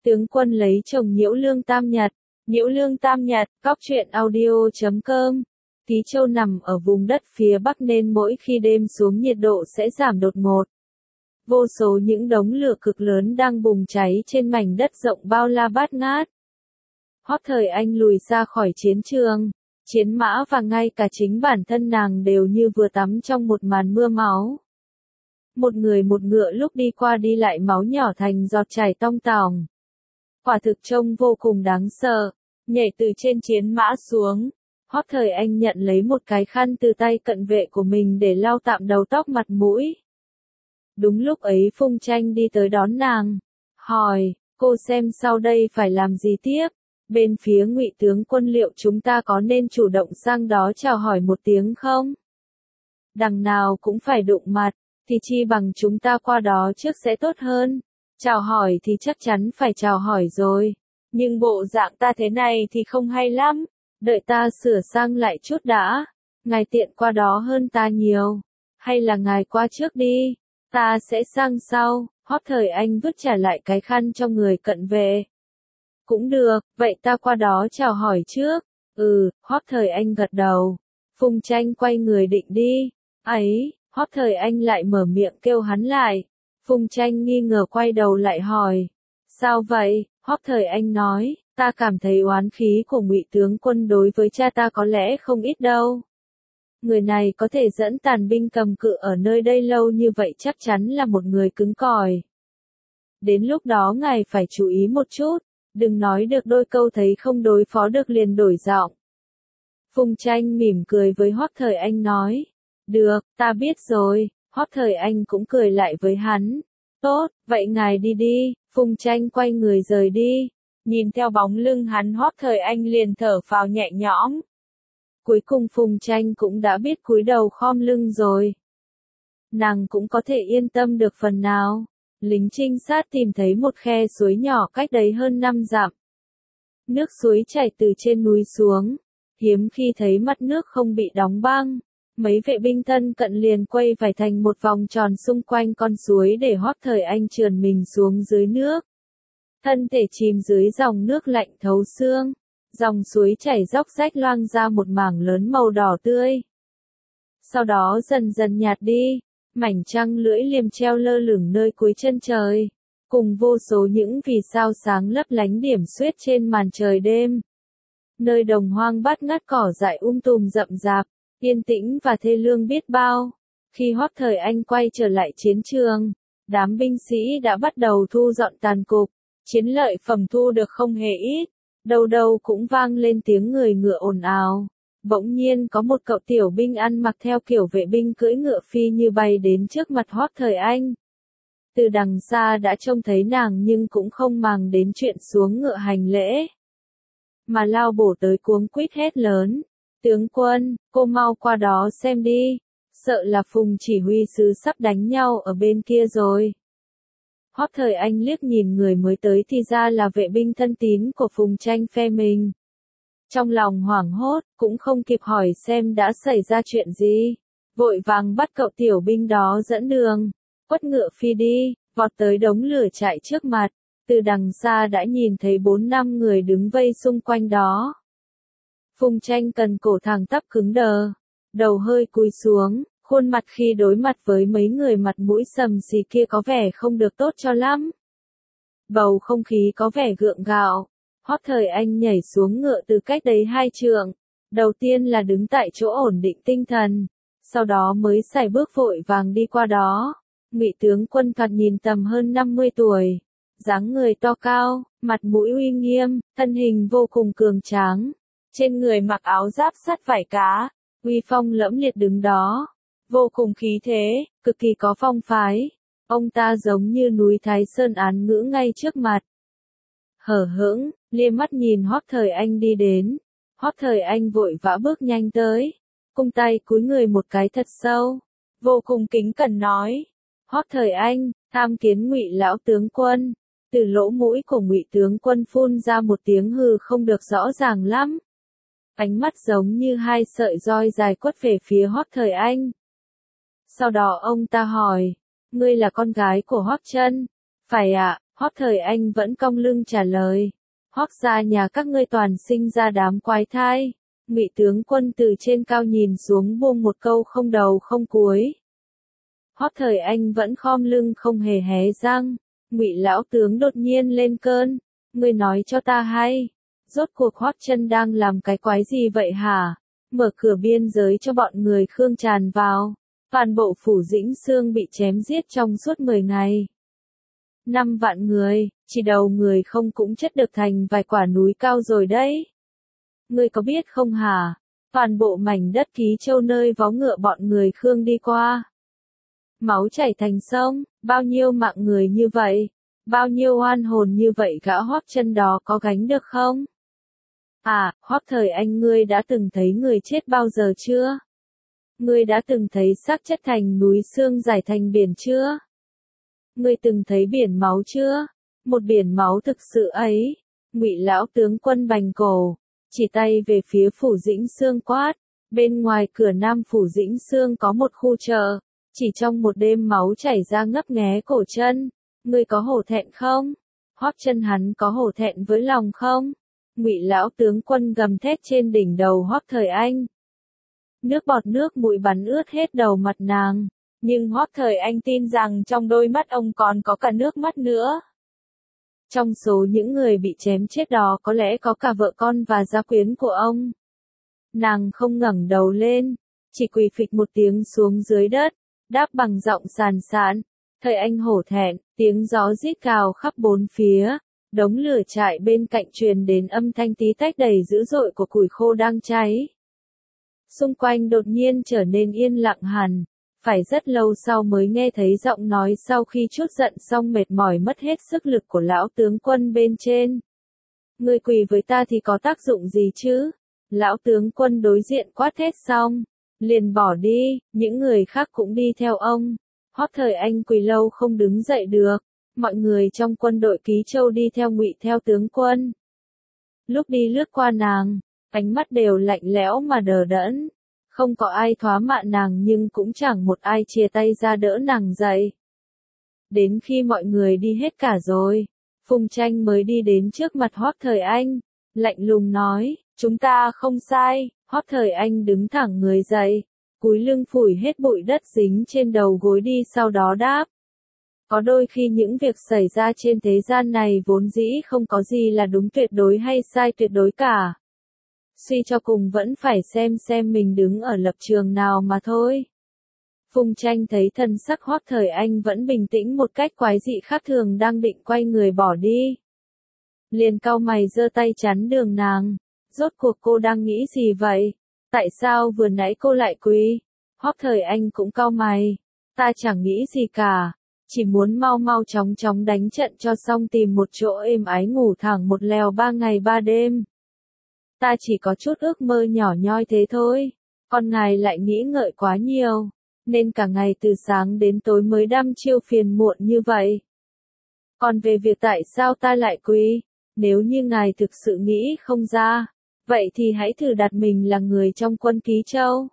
Tướng quân lấy chồng Nhiễu Lương Tam Nhật. Nhiễu Lương Tam Nhật, góc truyện audio.com. Tí Châu nằm ở vùng đất phía Bắc nên mỗi khi đêm xuống nhiệt độ sẽ giảm đột ngột. Vô số những đống lửa cực lớn đang bùng cháy trên mảnh đất rộng bao la bát ngát. Hoắc Thời Anh lùi ra khỏi chiến trường, chiến mã và ngay cả chính bản thân nàng đều như vừa tắm trong một màn mưa máu. Một người một ngựa lúc đi qua đi lại máu nhỏ thành giọt chảy tong tòng. Quả thực trông vô cùng đáng sợ. Nhảy từ trên chiến mã xuống, Hoắc Thời Anh nhận lấy một cái khăn từ tay cận vệ của mình để lau tạm đầu tóc mặt mũi. Đúng lúc ấy Phùng Tranh đi tới đón nàng, hỏi, cô xem sau đây phải làm gì tiếp? Bên phía Ngụy tướng quân liệu chúng ta có nên chủ động sang đó chào hỏi một tiếng không? Đằng nào cũng phải đụng mặt, thì chi bằng chúng ta qua đó trước sẽ tốt hơn. Chào hỏi thì chắc chắn phải chào hỏi rồi. Nhưng bộ dạng ta thế này thì không hay lắm. Đợi ta sửa sang lại chút đã. Ngài tiện qua đó hơn ta nhiều. Hay là ngài qua trước đi. Ta sẽ sang sau. Hoắc Thời Anh vứt trả lại cái khăn cho người cận vệ. Cũng được, vậy ta qua đó chào hỏi trước. Hoắc Thời Anh gật đầu. Phùng Tranh quay người định đi. Ấy, Hoắc Thời Anh lại mở miệng kêu hắn lại. Phùng Tranh nghi ngờ quay đầu lại hỏi. Sao vậy? Hoắc Thời Anh nói, ta cảm thấy oán khí của Ngụy tướng quân đối với cha ta có lẽ không ít đâu. Người này có thể dẫn tàn binh cầm cự ở nơi đây lâu như vậy chắc chắn là một người cứng cỏi. Đến lúc đó ngài phải chú ý một chút, đừng nói được đôi câu thấy không đối phó được liền đổi giọng. Phùng Tranh mỉm cười với Hoắc Thời Anh nói, được, ta biết rồi. Hoắc Thời Anh cũng cười lại với hắn. Tốt, vậy ngài đi đi. Phùng Tranh quay người rời đi. Nhìn theo bóng lưng hắn Hoắc Thời Anh liền thở phào nhẹ nhõm. Cuối cùng Phùng Tranh cũng đã biết cúi đầu khom lưng rồi. Nàng cũng có thể yên tâm được phần nào. Lính trinh sát tìm thấy một khe suối nhỏ cách đấy hơn 5 dặm. Nước suối chảy từ trên núi xuống. Hiếm khi thấy mặt nước không bị đóng băng. Mấy vệ binh thân cận liền quay vải thành một vòng tròn xung quanh con suối để Hoắc Thời Anh trườn mình xuống dưới nước. Thân thể chìm dưới dòng nước lạnh thấu xương. Dòng suối chảy róc rách loang ra một mảng lớn màu đỏ tươi. Sau đó dần dần nhạt đi, mảnh trăng lưỡi liềm treo lơ lửng nơi cuối chân trời, cùng vô số những vì sao sáng lấp lánh điểm xuyết trên màn trời đêm. Nơi đồng hoang bát ngát cỏ dại tùm rậm rạp, yên tĩnh và thê lương biết bao. Khi Hoắc Thời Anh quay trở lại chiến trường, đám binh sĩ đã bắt đầu thu dọn tàn cục, chiến lợi phẩm thu được không hề ít, đâu đâu cũng vang lên tiếng người ngựa ồn ào. Bỗng nhiên có một cậu tiểu binh ăn mặc theo kiểu vệ binh cưỡi ngựa phi như bay đến trước mặt Hoắc Thời Anh. Từ đằng xa đã trông thấy nàng nhưng cũng không màng đến chuyện xuống ngựa hành lễ, mà lao bổ tới cuống quýt hét lớn. Tướng quân, cô mau qua đó xem đi, sợ là Phùng chỉ huy sứ sắp đánh nhau ở bên kia rồi. Hoắc Thời Anh liếc nhìn người mới tới thì ra là vệ binh thân tín của Phùng Tranh phe mình. Trong lòng hoảng hốt, cũng không kịp hỏi xem đã xảy ra chuyện gì. Vội vàng bắt cậu tiểu binh đó dẫn đường, quất ngựa phi đi, vọt tới đống lửa chạy trước mặt. Từ đằng xa đã nhìn thấy 4-5 người đứng vây xung quanh đó. Phùng Tranh cần cổ thẳng tắp cứng đờ, đầu hơi cúi xuống, khuôn mặt khi đối mặt với mấy người mặt mũi sầm xì kia có vẻ không được tốt cho lắm. Bầu không khí có vẻ gượng gạo. Hoắc Thời Anh nhảy xuống ngựa từ cách đấy 2 trượng, đầu tiên là đứng tại chỗ ổn định tinh thần, sau đó mới sải bước vội vàng đi qua đó. Ngụy tướng quân thoạt nhìn tầm hơn 50 tuổi, dáng người to cao, mặt mũi uy nghiêm, thân hình vô cùng cường tráng. Trên người mặc áo giáp sắt vải cá, uy phong lẫm liệt đứng đó, vô cùng khí thế, cực kỳ có phong phái. Ông ta giống như núi Thái Sơn án ngữ ngay trước mặt. Hở hững, liếc mắt nhìn Hoắc Thời Anh đi đến. Hoắc Thời Anh vội vã bước nhanh tới, cung tay cúi người một cái thật sâu, vô cùng kính cẩn nói: Hoắc Thời Anh, tham kiến Ngụy lão tướng quân. Từ lỗ mũi của Ngụy tướng quân phun ra một tiếng hừ không được rõ ràng lắm. Ánh mắt giống như 2 sợi roi dài quất về phía Hoắc Thời Anh. Sau đó ông ta hỏi, ngươi là con gái của Hoắc Trân? Phải ạ, Hoắc Thời Anh vẫn cong lưng trả lời. Hoắc gia nhà các ngươi toàn sinh ra đám quái thai. Ngụy tướng quân từ trên cao nhìn xuống buông một câu không đầu không cuối. Hoắc Thời Anh vẫn khom lưng không hề hé răng. Ngụy lão tướng đột nhiên lên cơn. Ngươi nói cho ta hay. Rốt cuộc Hoắc Chân đang làm cái quái gì vậy hả? Mở cửa biên giới cho bọn người Khương tràn vào. Toàn bộ phủ Dĩnh Xương bị chém giết trong suốt 10 ngày. 5 vạn người, chỉ đầu người không cũng chất được thành vài quả núi cao rồi đấy. Ngươi có biết không hả? Toàn bộ mảnh đất Ký Châu nơi vó ngựa bọn người Khương đi qua. Máu chảy thành sông, bao nhiêu mạng người như vậy, bao nhiêu oan hồn như vậy gã Hoắc Chân đó có gánh được không? À, Hoắc Thời Anh ngươi đã từng thấy người chết bao giờ chưa? Ngươi đã từng thấy xác chất thành núi xương giải thành biển chưa? Ngươi từng thấy biển máu chưa? Một biển máu thực sự ấy. Ngụy lão tướng quân bành cổ, chỉ tay về phía phủ Dĩnh Xương quát. Bên ngoài cửa nam phủ Dĩnh Xương có một khu chợ. Chỉ trong một đêm máu chảy ra ngấp nghé cổ chân. Ngươi có hổ thẹn không? Hoắc Chân hắn có hổ thẹn với lòng không? Ngụy lão tướng quân gầm thét trên đỉnh đầu Hoắc Thời Anh. Nước bọt nước mũi bắn ướt hết đầu mặt nàng. Nhưng Hoắc Thời Anh tin rằng trong đôi mắt ông còn có cả nước mắt nữa. Trong số những người bị chém chết đó có lẽ có cả vợ con và gia quyến của ông. Nàng không ngẩng đầu lên, chỉ quỳ phịch một tiếng xuống dưới đất, đáp bằng giọng sàn sạn. Thời Anh hổ thẹn, tiếng gió rít cào khắp bốn phía, đống lửa trại bên cạnh truyền đến âm thanh tí tách đầy dữ dội của củi khô đang cháy. Xung quanh đột nhiên trở nên yên lặng hẳn. Phải rất lâu sau mới nghe thấy giọng nói sau khi trút giận xong mệt mỏi mất hết sức lực của lão tướng quân bên trên. Ngươi quỳ với ta thì có tác dụng gì chứ? Lão tướng quân đối diện quát thét xong, liền bỏ đi, những người khác cũng đi theo ông. Hoắc Thời Anh quỳ lâu không đứng dậy được, mọi người trong quân đội Ký Châu đi theo Ngụy theo tướng quân. Lúc đi lướt qua nàng, ánh mắt đều lạnh lẽo mà đờ đẫn. Không có ai thoá mạ nàng nhưng cũng chẳng một ai chia tay ra đỡ nàng dậy. Đến khi mọi người đi hết cả rồi, Phùng Tranh mới đi đến trước mặt Hoắc Thời Anh, lạnh lùng nói, chúng ta không sai. Hoắc Thời Anh đứng thẳng người dậy, cúi lưng phủi hết bụi đất dính trên đầu gối đi sau đó đáp. Có đôi khi những việc xảy ra trên thế gian này vốn dĩ không có gì là đúng tuyệt đối hay sai tuyệt đối cả. Suy cho cùng vẫn phải xem mình đứng ở lập trường nào mà thôi. Phùng Tranh thấy thân sắc Hoắc Thời Anh vẫn bình tĩnh một cách quái dị khác thường đang định quay người bỏ đi. Liền cau mày giơ tay chắn đường nàng. Rốt cuộc cô đang nghĩ gì vậy? Tại sao vừa nãy cô lại quỳ? Hoắc Thời Anh cũng cau mày. Ta chẳng nghĩ gì cả. Chỉ muốn mau chóng đánh trận cho xong tìm một chỗ êm ái ngủ thẳng một lèo 3 ngày 3 đêm. Ta chỉ có chút ước mơ nhỏ nhoi thế thôi. Con ngài lại nghĩ ngợi quá nhiều, nên cả ngày từ sáng đến tối mới đăm chiêu phiền muộn như vậy. Còn về việc tại sao ta lại quỳ, nếu như ngài thực sự nghĩ không ra, vậy thì hãy thử đặt mình là người trong quân Ký Châu.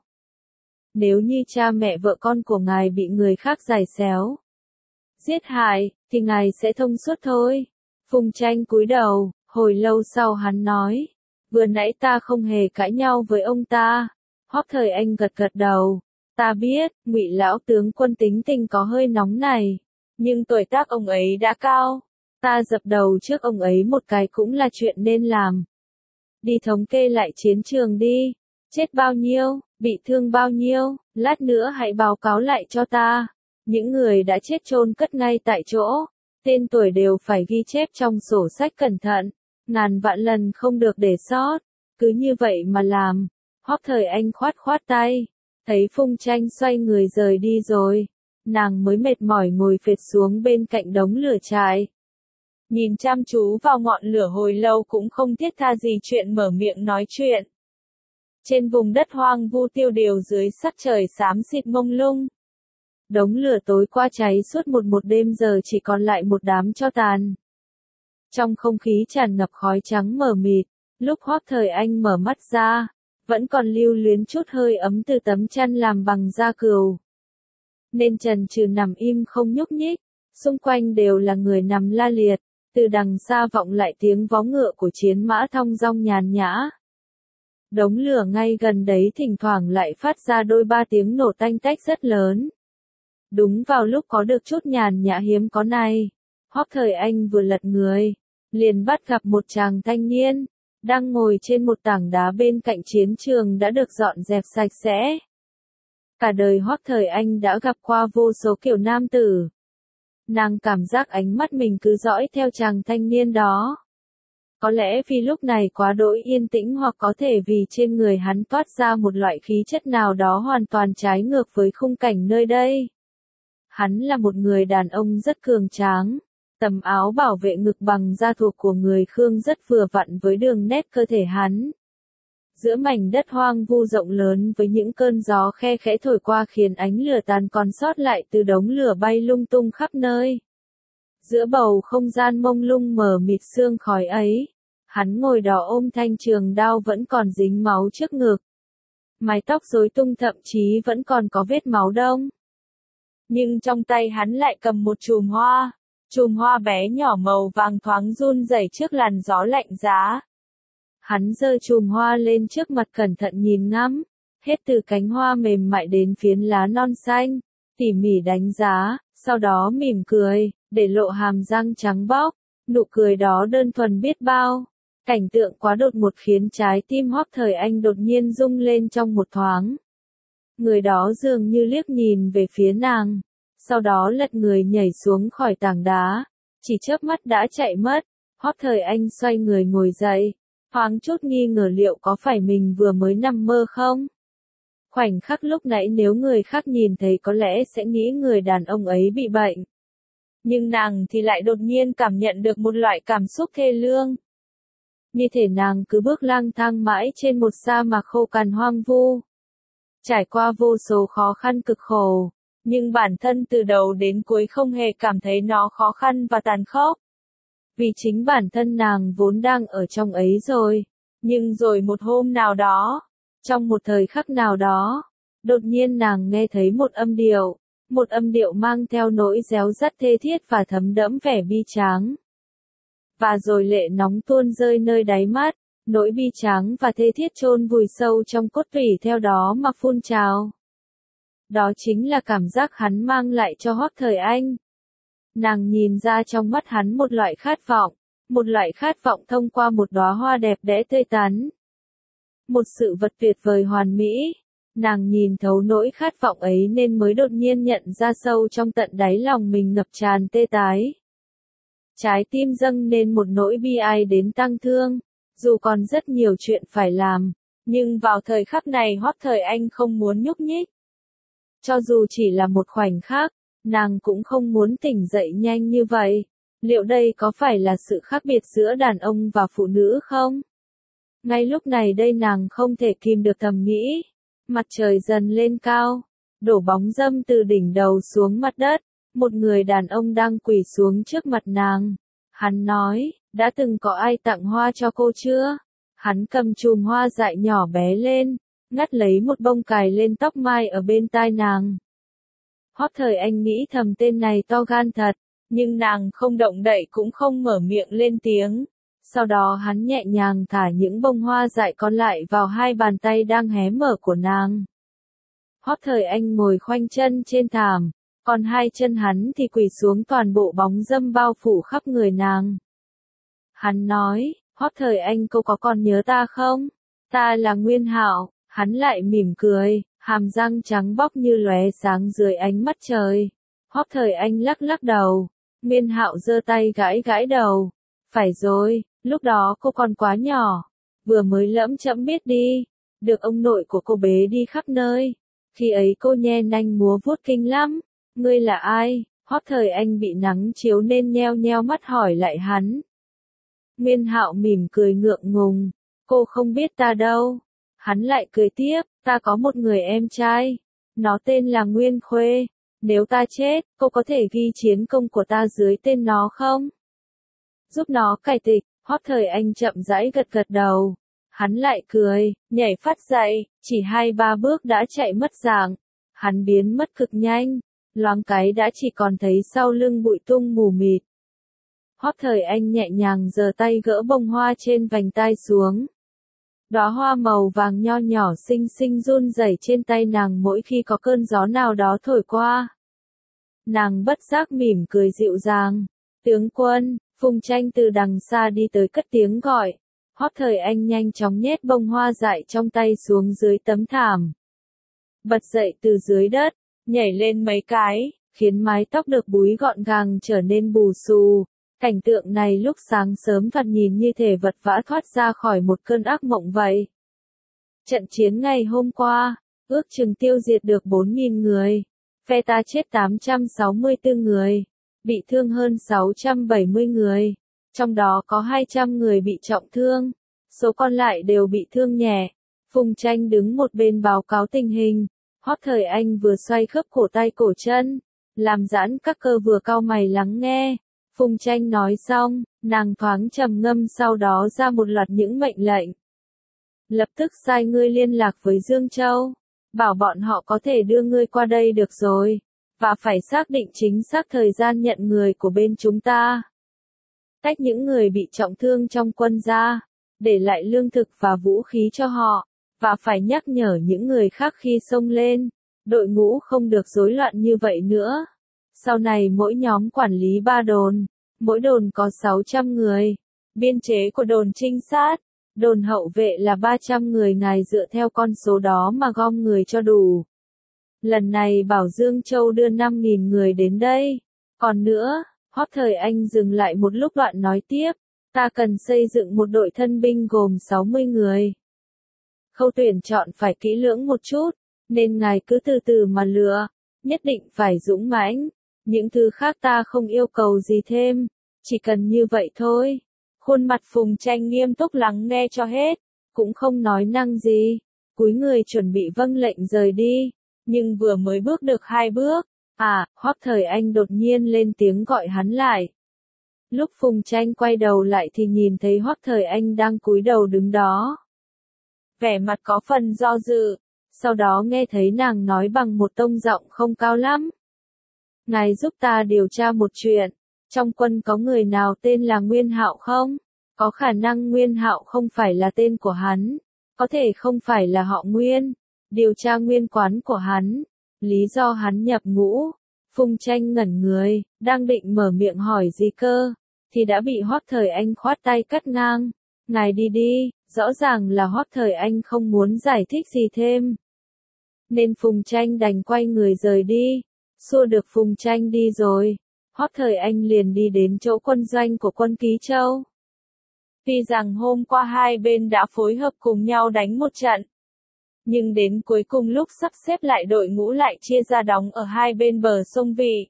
Nếu như cha mẹ vợ con của ngài bị người khác giày xéo, giết hại, thì ngài sẽ thông suốt thôi. Phùng Tranh cúi đầu, hồi lâu sau hắn nói. Vừa nãy ta không hề cãi nhau với ông ta. Hoắc Thời Anh gật đầu. Ta biết, Ngụy lão tướng quân tính tình có hơi nóng này. Nhưng tuổi tác ông ấy đã cao. Ta dập đầu trước ông ấy một cái cũng là chuyện nên làm. Đi thống kê lại chiến trường đi. Chết bao nhiêu, bị thương bao nhiêu, lát nữa hãy báo cáo lại cho ta. Những người đã chết chôn cất ngay tại chỗ. Tên tuổi đều phải ghi chép trong sổ sách cẩn thận. Ngàn vạn lần không được để sót. Cứ như vậy mà làm. Hoắc Thời Anh khoát tay. Thấy Phùng Tranh xoay người rời đi rồi. Nàng mới mệt mỏi ngồi phệt xuống bên cạnh đống lửa trại. Nhìn chăm chú vào ngọn lửa hồi lâu cũng không thiết tha gì chuyện mở miệng nói chuyện. Trên vùng đất hoang vu tiêu điều dưới sắc trời xám xịt mông lung. Đống lửa tối qua cháy suốt một đêm giờ chỉ còn lại một đám tro tàn. Trong không khí tràn ngập khói trắng mờ mịt, lúc Hoắc Thời Anh mở mắt ra, vẫn còn lưu luyến chút hơi ấm từ tấm chăn làm bằng da cừu. Nên chần chừ nằm im không nhúc nhích, Xung quanh đều là người nằm la liệt, từ đằng xa vọng lại tiếng vó ngựa của chiến mã thong dong nhàn nhã. Đống lửa ngay gần đấy thỉnh thoảng lại phát ra đôi ba tiếng nổ tanh tách rất lớn. Đúng vào lúc có được chút nhàn nhã hiếm có này, Hoắc Thời Anh vừa lật người, liền bắt gặp một chàng thanh niên, đang ngồi trên một tảng đá bên cạnh chiến trường đã được dọn dẹp sạch sẽ. Cả đời Hoắc Thời Anh đã gặp qua vô số kiểu nam tử. Nàng cảm giác ánh mắt mình cứ dõi theo chàng thanh niên đó. Có lẽ vì lúc này quá đỗi yên tĩnh, hoặc có thể vì trên người hắn toát ra một loại khí chất nào đó hoàn toàn trái ngược với khung cảnh nơi đây. Hắn là một người đàn ông rất cường tráng. Tấm áo bảo vệ ngực bằng da thuộc của người Khương rất vừa vặn với đường nét cơ thể hắn. Giữa mảnh đất hoang vu rộng lớn với những cơn gió khe khẽ thổi qua khiến ánh lửa tàn còn sót lại từ đống lửa bay lung tung khắp nơi. Giữa bầu không gian mông lung mờ mịt sương khói ấy, hắn ngồi đó ôm thanh trường đao vẫn còn dính máu trước ngực. Mái tóc rối tung thậm chí vẫn còn có vết máu đông. Nhưng trong tay hắn lại cầm một chùm hoa. Chùm hoa bé nhỏ màu vàng thoáng run rẩy trước làn gió lạnh giá. Hắn giơ chùm hoa lên trước mặt cẩn thận nhìn ngắm, hết từ cánh hoa mềm mại đến phiến lá non xanh, tỉ mỉ đánh giá, sau đó mỉm cười, để lộ hàm răng trắng bóc, nụ cười đó đơn thuần biết bao. Cảnh tượng quá đột ngột khiến trái tim Hoắc Thời Anh đột nhiên rung lên trong một thoáng. Người đó dường như liếc nhìn về phía nàng. Sau đó lật người nhảy xuống khỏi tảng đá, chỉ chớp mắt đã chạy mất. Hoắc Thời Anh xoay người ngồi dậy, thoáng chút nghi ngờ liệu có phải mình vừa mới nằm mơ không? Khoảnh khắc lúc nãy nếu người khác nhìn thấy có lẽ sẽ nghĩ người đàn ông ấy bị bệnh. Nhưng nàng thì lại đột nhiên cảm nhận được một loại cảm xúc thê lương. Như thể nàng cứ bước lang thang mãi trên một sa mạc khô cằn hoang vu. Trải qua vô số khó khăn cực khổ. Nhưng bản thân từ đầu đến cuối không hề cảm thấy nó khó khăn và tàn khốc. Vì chính bản thân nàng vốn đang ở trong ấy rồi. Nhưng rồi một hôm nào đó, trong một thời khắc nào đó, đột nhiên nàng nghe thấy một âm điệu mang theo nỗi réo rắt thê thiết và thấm đẫm vẻ bi tráng. Và rồi lệ nóng tuôn rơi nơi đáy mắt, nỗi bi tráng và thê thiết chôn vùi sâu trong cốt tủy theo đó mà phun trào. Đó chính là cảm giác hắn mang lại cho Hoắc Thời Anh. Nàng nhìn ra trong mắt hắn một loại khát vọng thông qua một đóa hoa đẹp đẽ tươi tắn. Một sự vật tuyệt vời hoàn mỹ. Nàng nhìn thấu nỗi khát vọng ấy nên mới đột nhiên nhận ra sâu trong tận đáy lòng mình ngập tràn tê tái. Trái tim dâng lên một nỗi bi ai đến tang thương, dù còn rất nhiều chuyện phải làm, nhưng vào thời khắc này Hoắc Thời Anh không muốn nhúc nhích. Cho dù chỉ là một khoảnh khắc, nàng cũng không muốn tỉnh dậy nhanh như vậy. Liệu đây có phải là sự khác biệt giữa đàn ông và phụ nữ không? Ngay lúc này đây nàng không thể kìm được thầm nghĩ. Mặt trời dần lên cao, đổ bóng râm từ đỉnh đầu xuống mặt đất. Một người đàn ông đang quỳ xuống trước mặt nàng. Hắn nói, đã từng có ai tặng hoa cho cô chưa? Hắn cầm chùm hoa dại nhỏ bé lên, ngắt lấy một bông cài lên tóc mai ở bên tai nàng. Hoắc Thời Anh nghĩ thầm tên này to gan thật, nhưng nàng không động đậy cũng không mở miệng lên tiếng. Sau đó hắn nhẹ nhàng thả những bông hoa dại còn lại vào hai bàn tay đang hé mở của nàng. Hoắc Thời Anh ngồi khoanh chân trên thảm, còn hai chân hắn thì quỳ xuống, toàn bộ bóng râm bao phủ khắp người nàng. Hắn nói, Hoắc Thời Anh, cô có còn nhớ ta không? Ta là Nguyên Hạo. Hắn lại mỉm cười, hàm răng trắng bóc như lóe sáng dưới ánh mắt trời. Hoắc Thời Anh lắc lắc đầu. Nguyên Hạo giơ tay gãi gãi đầu. Phải rồi, lúc đó cô còn quá nhỏ, vừa mới lẫm chẫm biết đi, được ông nội của cô bế đi khắp nơi. Khi ấy cô nhe nanh múa vuốt kinh lắm. Ngươi là ai? Hoắc Thời Anh bị nắng chiếu nên nheo nheo mắt hỏi lại hắn. Nguyên Hạo mỉm cười ngượng ngùng. Cô không biết ta đâu. Hắn lại cười tiếp, ta có một người em trai. Nó tên là Nguyên Khuê. Nếu ta chết, cô có thể ghi chiến công của ta dưới tên nó không? Giúp nó cải tịch. Hoắc Thời Anh chậm rãi gật gật đầu. Hắn lại cười, nhảy phát dậy, chỉ 2-3 bước đã chạy mất dạng. Hắn biến mất cực nhanh. loáng cái đã chỉ còn thấy sau lưng bụi tung mù mịt. Hoắc Thời Anh nhẹ nhàng giơ tay gỡ bông hoa trên vành tai xuống. Đóa hoa màu vàng nho nhỏ xinh xinh run rẩy trên tay nàng mỗi khi có cơn gió nào đó thổi qua. Nàng bất giác mỉm cười dịu dàng. Tướng quân, Phùng Tranh từ đằng xa đi tới cất tiếng gọi. Hoắc Thời Anh nhanh chóng nhét bông hoa dại trong tay xuống dưới tấm thảm. Bật dậy từ dưới đất, nhảy lên mấy cái, khiến mái tóc được búi gọn gàng trở nên bù xù. Cảnh tượng này lúc sáng sớm thoạt nhìn như thể vật vã thoát ra khỏi một cơn ác mộng vậy. Trận chiến ngày hôm qua, ước chừng tiêu diệt được 4.000 người. Phe ta chết 864 người, bị thương hơn 670 người. Trong đó có 200 người bị trọng thương, số còn lại đều bị thương nhẹ. Phùng Tranh đứng một bên báo cáo tình hình. Hoắc Thời Anh vừa xoay khớp cổ tay cổ chân, làm giãn các cơ vừa cau mày lắng nghe. Phùng Tranh nói xong, nàng thoáng trầm ngâm sau đó ra một loạt những mệnh lệnh. Lập tức sai ngươi liên lạc với Dương Châu, bảo bọn họ có thể đưa ngươi qua đây được rồi, và phải xác định chính xác thời gian nhận người của bên chúng ta. Tách những người bị trọng thương trong quân ra, để lại lương thực và vũ khí cho họ, và phải nhắc nhở những người khác khi xông lên, đội ngũ không được rối loạn như vậy nữa. Sau này mỗi nhóm quản lý 3 đồn, mỗi đồn có 600 người. Biên chế của đồn trinh sát, đồn hậu vệ là 300 người, ngài dựa theo con số đó mà gom người cho đủ. Lần này bảo Dương Châu đưa 5.000 người đến đây. Còn nữa, Hoắc Thời Anh dừng lại một lúc đoạn nói tiếp, ta cần xây dựng một đội thân binh gồm 60 người. Khâu tuyển chọn phải kỹ lưỡng một chút, nên ngài cứ từ từ mà lựa, nhất định phải dũng mãnh. Những thứ khác ta không yêu cầu gì thêm, chỉ cần như vậy thôi. Khuôn mặt Phùng Tranh nghiêm túc lắng nghe cho hết, cũng không nói năng gì, cúi người chuẩn bị vâng lệnh rời đi, nhưng vừa mới bước được 2 bước, Hoắc Thời Anh đột nhiên lên tiếng gọi hắn lại. Lúc Phùng Tranh quay đầu lại thì nhìn thấy Hoắc Thời Anh đang cúi đầu đứng đó. Vẻ mặt có phần do dự, sau đó nghe thấy nàng nói bằng một tông giọng không cao lắm. Ngài giúp ta điều tra một chuyện, trong quân có người nào tên là Nguyên Hạo không? Có khả năng Nguyên Hạo không phải là tên của hắn, có thể không phải là họ Nguyên. Điều tra nguyên quán của hắn, lý do hắn nhập ngũ. Phùng Tranh ngẩn người, đang định mở miệng hỏi gì cơ, thì đã bị Hoắc Thời Anh khoát tay cắt ngang. Ngài đi đi, rõ ràng là Hoắc Thời Anh không muốn giải thích gì thêm. Nên Phùng Tranh đành quay người rời đi. Xua được Phùng Tranh đi rồi, Hoắc Thời Anh liền đi đến chỗ quân doanh của quân Ký Châu. Tuy rằng hôm qua hai bên đã phối hợp cùng nhau đánh một trận, nhưng đến cuối cùng lúc sắp xếp lại đội ngũ lại chia ra đóng ở hai bên bờ sông Vị.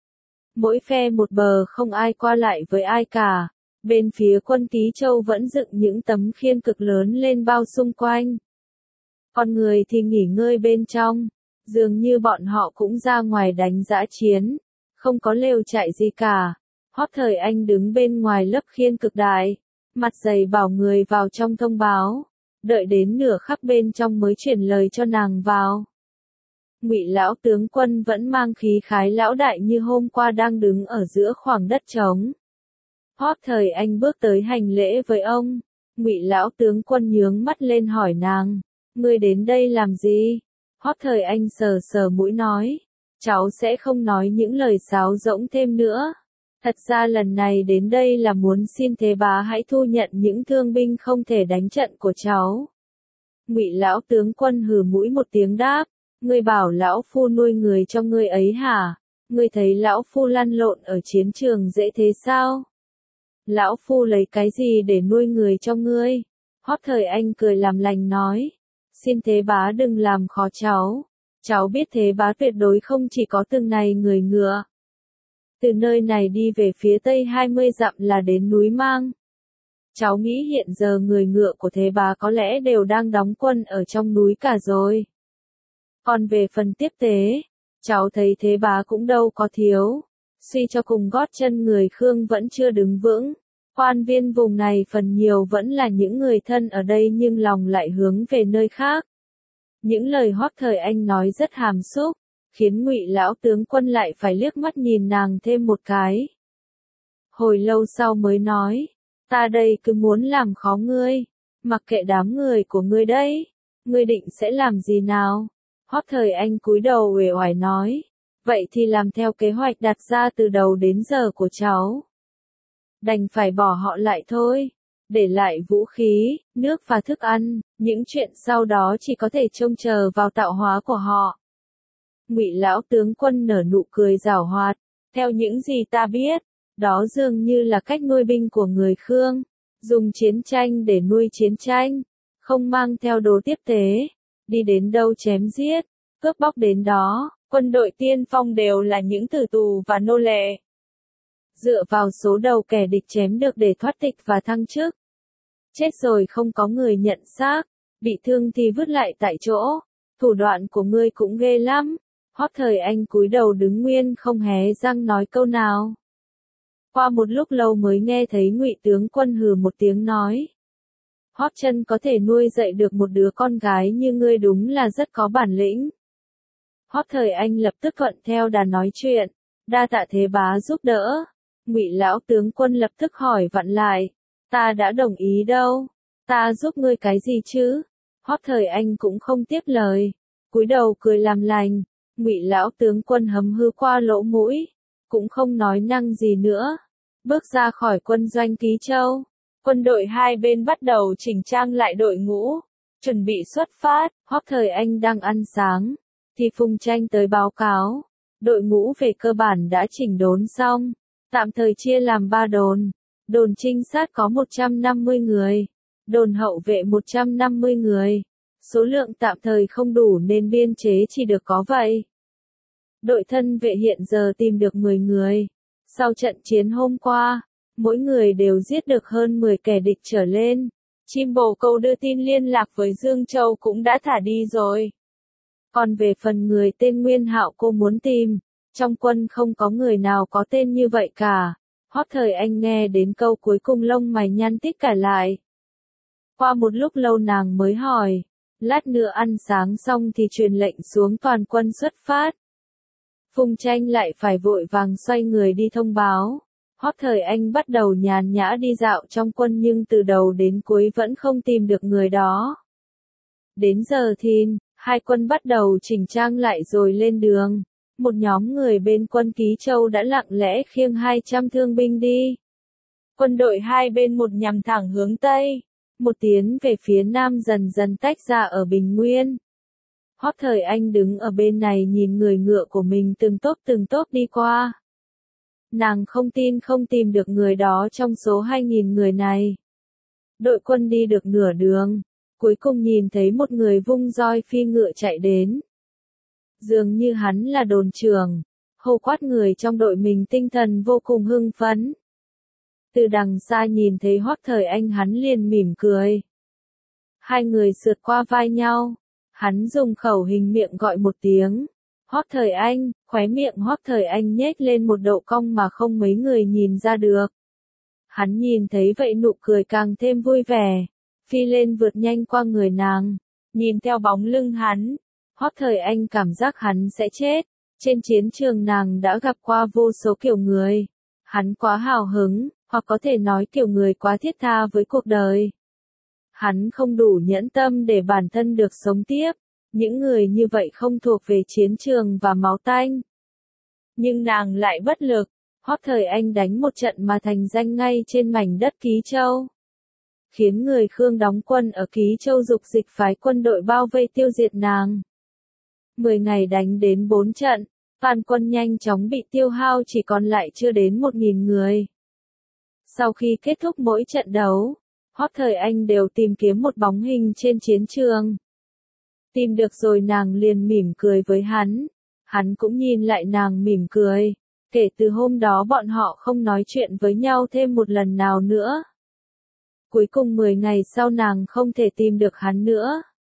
Mỗi phe một bờ, không ai qua lại với ai cả. Bên phía quân Ký Châu vẫn dựng những tấm khiên cực lớn lên bao xung quanh. Con người thì nghỉ ngơi bên trong. Dường như bọn họ cũng ra ngoài đánh dã chiến, không có lều trại gì cả. Hoắc Thời Anh đứng bên ngoài lớp khiên cực đại, mặt dày bảo người vào trong thông báo, đợi đến nửa khắc bên trong mới chuyển lời cho nàng vào. Ngụy lão tướng quân vẫn mang khí khái lão đại như hôm qua đang đứng ở giữa khoảng đất trống. Hoắc Thời Anh bước tới hành lễ với ông. Ngụy lão tướng quân nhướng mắt lên hỏi nàng, ngươi đến đây làm gì? Hoắc Thời Anh sờ sờ mũi nói, cháu sẽ không nói những lời sáo rỗng thêm nữa. Thật ra lần này đến đây là muốn xin thế bá hãy thu nhận những thương binh không thể đánh trận của cháu. Ngụy lão tướng quân hừ mũi một tiếng đáp, ngươi bảo lão phu nuôi người cho ngươi ấy hả? Ngươi thấy lão phu lăn lộn ở chiến trường dễ thế sao? Lão phu lấy cái gì để nuôi người cho ngươi? Hoắc Thời Anh cười làm lành nói, xin thế bá đừng làm khó cháu. Cháu biết thế bá tuyệt đối không chỉ có từng này người ngựa. Từ nơi này đi về phía tây 20 dặm là đến núi Mang. Cháu nghĩ hiện giờ người ngựa của thế bá có lẽ đều đang đóng quân ở trong núi cả rồi. Còn về phần tiếp tế, cháu thấy thế bá cũng đâu có thiếu. Suy cho cùng gót chân người Khương vẫn chưa đứng vững. Quan viên vùng này phần nhiều vẫn là những người thân ở đây nhưng lòng lại hướng về nơi khác. Những lời Hoắc Thời Anh nói rất hàm xúc, khiến Ngụy lão tướng quân lại phải liếc mắt nhìn nàng thêm một cái. Hồi lâu sau mới nói, ta đây cứ muốn làm khó ngươi, mặc kệ đám người của ngươi đấy, ngươi định sẽ làm gì nào? Hoắc Thời Anh cúi đầu uể oải nói, vậy thì làm theo kế hoạch đặt ra từ đầu đến giờ của cháu. Đành phải bỏ họ lại thôi, để lại vũ khí, nước và thức ăn, những chuyện sau đó chỉ có thể trông chờ vào tạo hóa của họ. Ngụy lão tướng quân nở nụ cười giảo hoạt, theo những gì ta biết, đó dường như là cách nuôi binh của người Khương, dùng chiến tranh để nuôi chiến tranh, không mang theo đồ tiếp tế, đi đến đâu chém giết, cướp bóc đến đó, quân đội tiên phong đều là những tử tù và nô lệ. Dựa vào số đầu kẻ địch chém được để thoát tịch và thăng chức. Chết rồi không có người nhận xác, bị thương thì vứt lại tại chỗ, thủ đoạn của ngươi cũng ghê lắm. Hoắc Thời Anh cúi đầu đứng nguyên không hé răng nói câu nào. Qua một lúc lâu mới nghe thấy Ngụy tướng quân hừ một tiếng nói. Hoắc Chân có thể nuôi dạy được một đứa con gái như ngươi đúng là rất có bản lĩnh. Hoắc Thời Anh lập tức thuận theo đà nói chuyện, đa tạ thế bá giúp đỡ. Ngụy lão tướng quân lập tức hỏi vặn lại, ta đã đồng ý đâu, ta giúp ngươi cái gì chứ? Hoắc Thời Anh cũng không tiếp lời, cúi đầu cười làm lành. Ngụy lão tướng quân hấm hư qua lỗ mũi, cũng không nói năng gì nữa, bước ra khỏi quân doanh Ký Châu. Quân đội hai bên bắt đầu chỉnh trang lại đội ngũ, chuẩn bị xuất phát. Hoắc Thời Anh đang ăn sáng, thì Phùng Tranh tới báo cáo, đội ngũ về cơ bản đã chỉnh đốn xong, tạm thời chia làm 3 đồn. Đồn trinh sát có 150 người, đồn hậu vệ 150 người. Số lượng tạm thời không đủ nên biên chế chỉ được có vậy. Đội thân vệ hiện giờ tìm được 10 người. Sau trận chiến hôm qua, mỗi người đều giết được hơn 10 kẻ địch trở lên. Chim bồ câu đưa tin liên lạc với Dương Châu cũng đã thả đi rồi. Còn về phần người tên Nguyên Hạo cô muốn tìm, trong quân không có người nào có tên như vậy cả. Hoắc Thời Anh nghe đến câu cuối cùng lông mày nhăn tít cả lại. Qua một lúc lâu nàng mới hỏi, lát nữa ăn sáng xong thì truyền lệnh xuống toàn quân xuất phát. Phùng Tranh lại phải vội vàng xoay người đi thông báo. Hoắc Thời Anh bắt đầu nhàn nhã đi dạo trong quân nhưng từ đầu đến cuối vẫn không tìm được người đó. Đến giờ thìn, hai quân bắt đầu chỉnh trang lại rồi lên đường. Một nhóm người bên quân Ký Châu đã lặng lẽ khiêng 200 thương binh đi. Quân đội hai bên một nhằm thẳng hướng Tây, một tiến về phía Nam dần dần tách ra ở Bình Nguyên. Hoắc Thời Anh đứng ở bên này nhìn người ngựa của mình từng tốp đi qua. Nàng không tin không tìm được người đó trong số 2.000 người này. Đội quân đi được nửa đường, cuối cùng nhìn thấy một người vung roi phi ngựa chạy đến. Dường như hắn là đồn trưởng, hô quát người trong đội mình tinh thần vô cùng hưng phấn. Từ đằng xa nhìn thấy Hoắc Thời Anh hắn liền mỉm cười. Hai người sượt qua vai nhau, hắn dùng khẩu hình miệng gọi một tiếng. Hoắc Thời Anh, khóe miệng Hoắc Thời Anh nhếch lên một độ cong mà không mấy người nhìn ra được. Hắn nhìn thấy vậy nụ cười càng thêm vui vẻ, phi lên vượt nhanh qua người nàng, nhìn theo bóng lưng hắn. Hoắc Thời Anh cảm giác hắn sẽ chết. Trên chiến trường nàng đã gặp qua vô số kiểu người. Hắn quá hào hứng, hoặc có thể nói kiểu người quá thiết tha với cuộc đời. Hắn không đủ nhẫn tâm để bản thân được sống tiếp. Những người như vậy không thuộc về chiến trường và máu tanh. Nhưng nàng lại bất lực. Hoắc Thời Anh đánh một trận mà thành danh ngay trên mảnh đất Ký Châu. Khiến người Khương đóng quân ở Ký Châu dục dịch phái quân đội bao vây tiêu diệt nàng. 10 ngày đánh đến 4 trận, toàn quân nhanh chóng bị tiêu hao chỉ còn lại chưa đến 1.000 người. Sau khi kết thúc mỗi trận đấu, Hoắc Thời Anh đều tìm kiếm một bóng hình trên chiến trường. Tìm được rồi nàng liền mỉm cười với hắn. Hắn cũng nhìn lại nàng mỉm cười. Kể từ hôm đó bọn họ không nói chuyện với nhau thêm một lần nào nữa. Cuối cùng 10 ngày sau nàng không thể tìm được hắn nữa.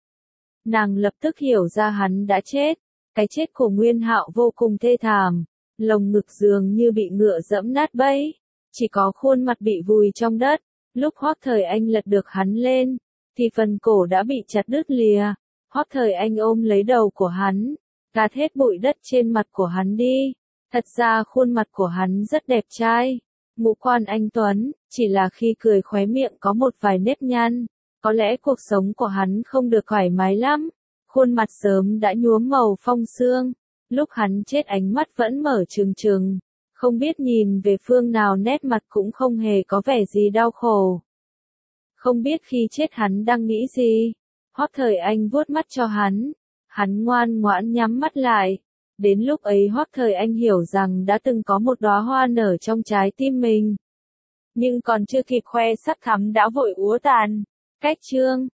Nàng lập tức hiểu ra hắn đã chết. Cái chết của Nguyên Hạo vô cùng thê thảm. Lồng ngực dường như bị ngựa dẫm nát bấy. Chỉ có khuôn mặt bị vùi trong đất. Lúc Hoắc Thời Anh lật được hắn lên, thì phần cổ đã bị chặt đứt lìa. Hoắc Thời Anh ôm lấy đầu của hắn, gạt hết bụi đất trên mặt của hắn đi. Thật ra khuôn mặt của hắn rất đẹp trai, ngũ quan anh tuấn, chỉ là khi cười khóe miệng có một vài nếp nhăn. Có lẽ cuộc sống của hắn không được thoải mái lắm. Khuôn mặt sớm đã nhuốm màu phong sương. Lúc hắn chết ánh mắt vẫn mở trừng trừng. Không biết nhìn về phương nào nét mặt cũng không hề có vẻ gì đau khổ. Không biết khi chết hắn đang nghĩ gì. Hoắc Thời Anh vuốt mắt cho hắn. Hắn ngoan ngoãn nhắm mắt lại. Đến lúc ấy Hoắc Thời Anh hiểu rằng đã từng có một đóa hoa nở trong trái tim mình. Nhưng còn chưa kịp khoe sắc thắm đã vội úa tàn. Cách chương